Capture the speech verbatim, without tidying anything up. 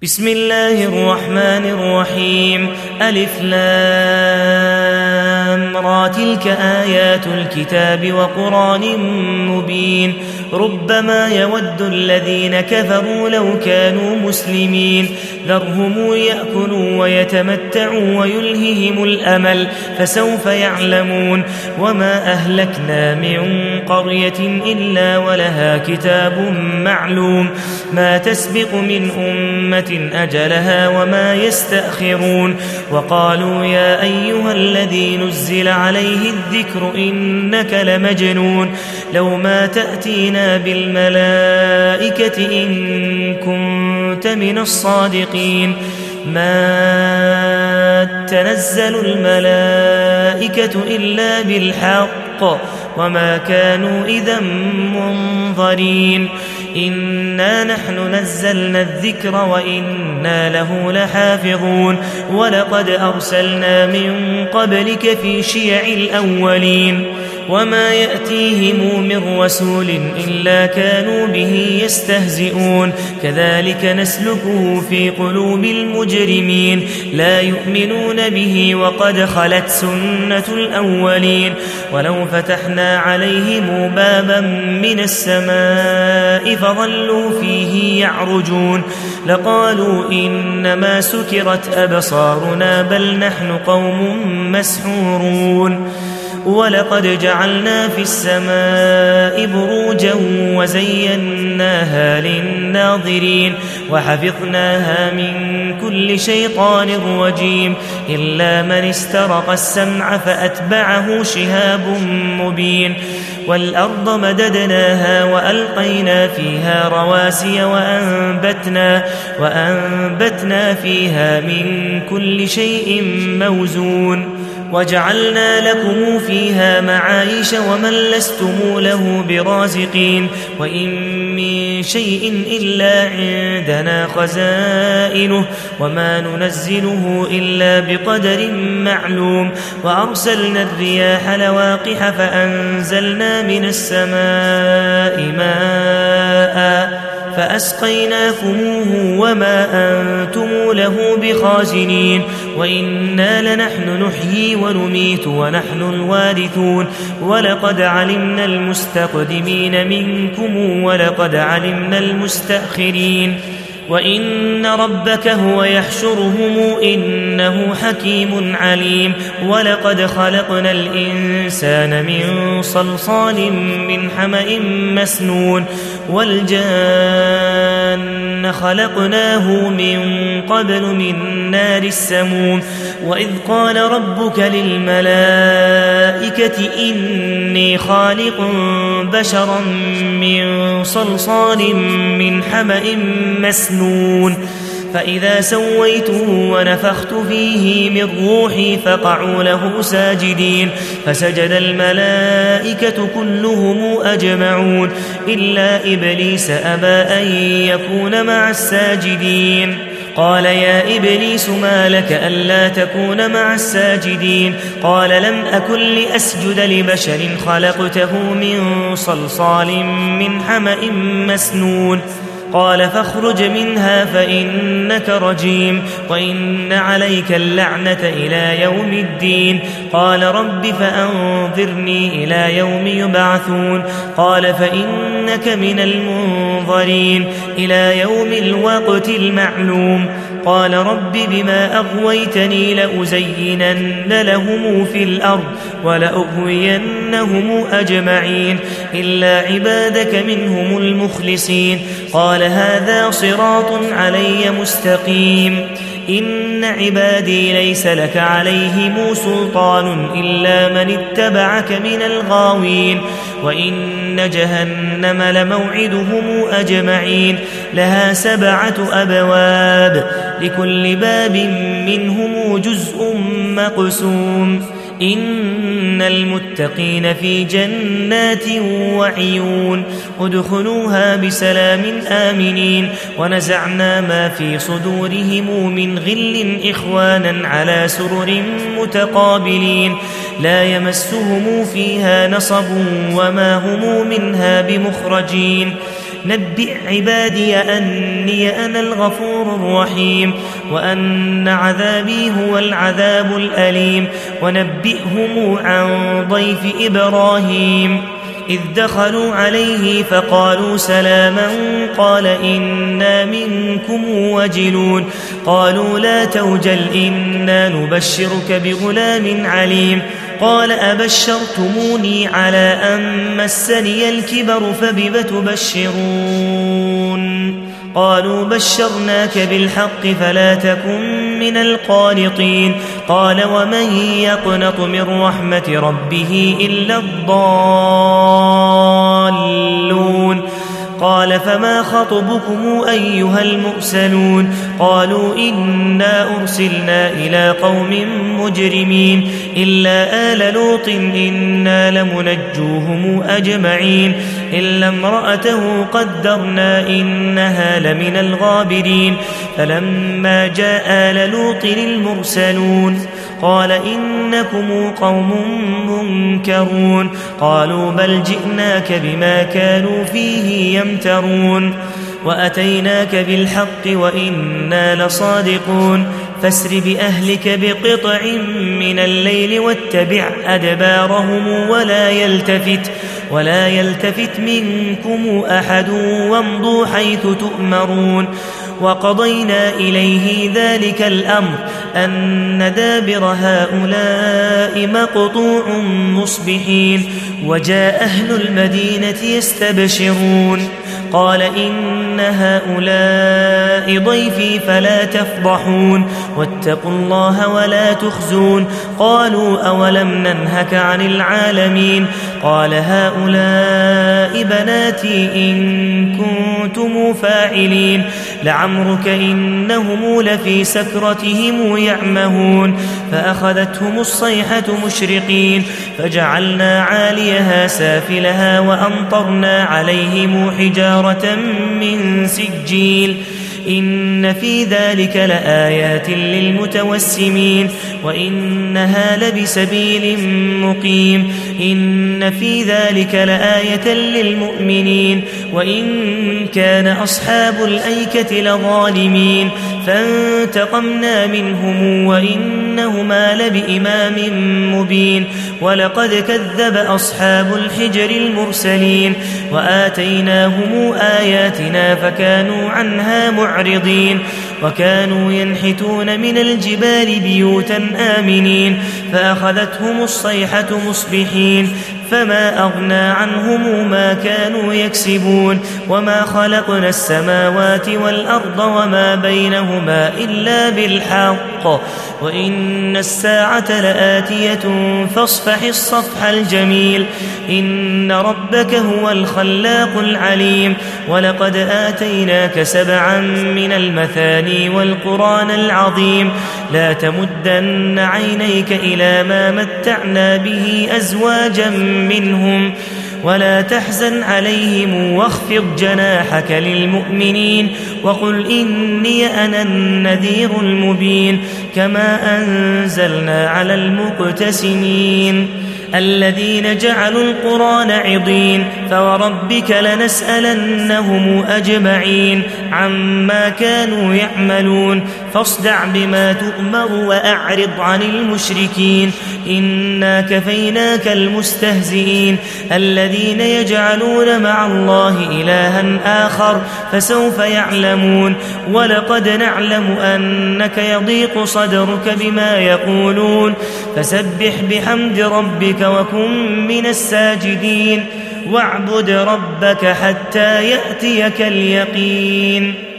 بسم الله الرحمن الرحيم. ألف لام را تلك آيات الكتاب وقرآن مبين. ربما يود الذين كفروا لو كانوا مسلمين ذرهم يأكلوا ويتمتعوا ويلههم الأمل فسوف يعلمون. وما أهلكنا من قرية إلا ولها كتاب معلوم ما تسبق من أمة أجلها وما يستأخرون. وقالوا يا أيها الذي نزل عليه الذكر إنك لمجنون لو ما تأتينا بالملائكة إن كنت من الصادقين. ما تنزل الملائكة إلا بالحق وما كانوا إذا منظرين. إنا نحن نزلنا الذكر وإنا له لحافظون. ولقد أرسلنا من قبلك في شيع الأولين وما يأتيهم من رسول إلا كانوا به يستهزئون. كذلك نسلكه في قلوب المجرمين لا يؤمنون به وقد خلت سنة الأولين. ولو فتحنا عليهم بابا من السماء فظلوا فيه يعرجون لقالوا إنما سكرت أبصارنا بل نحن قوم مسحورون. ولقد جعلنا في السماء بروجا وزيناها للناظرين وحفظناها من كل شيطان رجيم إلا من استرق السمع فأتبعه شهاب مبين. والأرض مددناها وألقينا فيها رواسي وأنبتنا, وأنبتنا فيها من كل شيء موزون وجعلنا لكم فيها معايش ومن لستم له برازقين. وإن من شيء إلا عندنا خزائنه وما ننزله إلا بقدر معلوم. وأرسلنا الرياح لواقح فأنزلنا من السماء ماء فأسقيناكموه وما أنتم له بخازنين. وإنا لنحن نحيي ونميت ونحن الوارثون. ولقد علمنا المستقدمين منكم ولقد علمنا المستأخرين. وإن ربك هو يحشرهم إنه حكيم عليم. ولقد خلقنا الإنسان من صلصال من حمأ مسنون والجان خلقناه من قبل من نار السموم. وإذ قال ربك للملائكة إني خالق بشرا من صلصال من حمأ مسنون فإذا سويته ونفخت فيه من روحي فقعوا له ساجدين. فسجد الملائكة كلهم أجمعون إلا إبليس أبى أن يكون مع الساجدين. قال يا إبليس ما لك ألا تكون مع الساجدين؟ قال لم أكن لأسجد لبشر خلقته من صلصال من حمأ مسنون. قال فاخرج منها فإنك رجيم وإن عليك اللعنة إلى يوم الدين. قال رب فأنظرني إلى يوم يبعثون. قال فإنك من المنظرين إلى يوم الوقت المعلوم. قال رب بما أغويتني لأزينن لهم في الأرض ولأغوينهم أجمعين إلا عبادك منهم المخلصين. قال هذا صراط علي مستقيم. إن عبادي ليس لك عليهم سلطان إلا من اتبعك من الغاوين. وإن جهنم لموعدهم أجمعين لها سبعة أبواب لكل باب منهم جزء مقسوم. إن المتقين في جنات وعيون ادخلوها بسلام آمنين. ونزعنا ما في صدورهم من غل إخوانا على سرر متقابلين لا يمسهم فيها نصب وما هم منها بمخرجين نبئ عبادي أني أنا الغفور الرحيم وأن عذابي هو العذاب الأليم ونبئهم عن ضيف إبراهيم إذ دخلوا عليه فقالوا سلاما قال إنا منكم وجلون قالوا لا توجل إنا نبشرك بغلام عليم قال أبشرتموني على أن مسني الكبر فبم تبشرون قالوا بشرناك بالحق فلا تكن من القانطين قال ومن يقنط من رحمة ربه إلا الضالون قال فما خطبكم أيها المرسلون قالوا إنا أرسلنا إلى قوم مجرمين إلا آل لوط إنا لمنجوهم أجمعين إلا امرأته قدرنا إنها لمن الغابرين فلما جاء آل لوط المرسلون قال إنكم قوم منكرون قالوا بل جئناك بما كانوا فيه يمترون وأتيناك بالحق وإنا لصادقون فاسر بأهلك بقطع من الليل واتبع أدبارهم ولا يلتفت ولا يلتفت منكم أحد وامضوا حيث تؤمرون وقضينا إليه ذلك الأمر أن دابر هؤلاء مقطوع مصبحين وجاء أهل المدينة يستبشرون قال إن هؤلاء ضيفي فلا تفضحون واتقوا الله ولا تخزون قالوا أولم ننهك عن العالمين قال هؤلاء بناتي إن كنتم فاعلين لعمرك إنهم لفي سكرتهم يعمهون فأخذتهم الصيحة مشرقين فجعلنا عاليها سافلها وأمطرنا عليهم حجارة من سجيل إن في ذلك لآيات للمتوسمين وإنها لبسبيل مقيم إن في ذلك لآية للمؤمنين وإن كان أصحاب الأيكة لظالمين فانتقمنا منهم وإنهما لبإمام مبين ولقد كذب أصحاب الحجر المرسلين وآتيناهم آياتنا فكانوا عنها معرضين وكانوا ينحتون من الجبال بيوتا آمنين فأخذتهم الصيحة مصبحين فما أغنى عنهم ما كانوا يكسبون وما خلقنا السماوات والأرض وما بينهما إلا بالحق وإن الساعة لآتية فاصفح الصفح الجميل إن ربك هو الخلاق العليم ولقد آتيناك سبعا من المثاني والقرآن العظيم لا تمدن عينيك إلى ما متعنا به أزواجا منهم ولا تحزن عليهم واخفض جناحك للمؤمنين وقل إني أنا النذير المبين كما أنزلنا على المقتسمين الذين جعلوا القرآن عضين فوربك لنسألنهم أجمعين عما كانوا يعملون فاصدع بما تؤمر وأعرض عن المشركين إنا كفيناك المستهزئين الذين يجعلون مع الله إلها آخر فسوف يعلمون ولقد نعلم أنك يضيق صدرك بما يقولون فسبح بحمد ربك وكن من الساجدين واعبد ربك حتى يأتيك اليقين.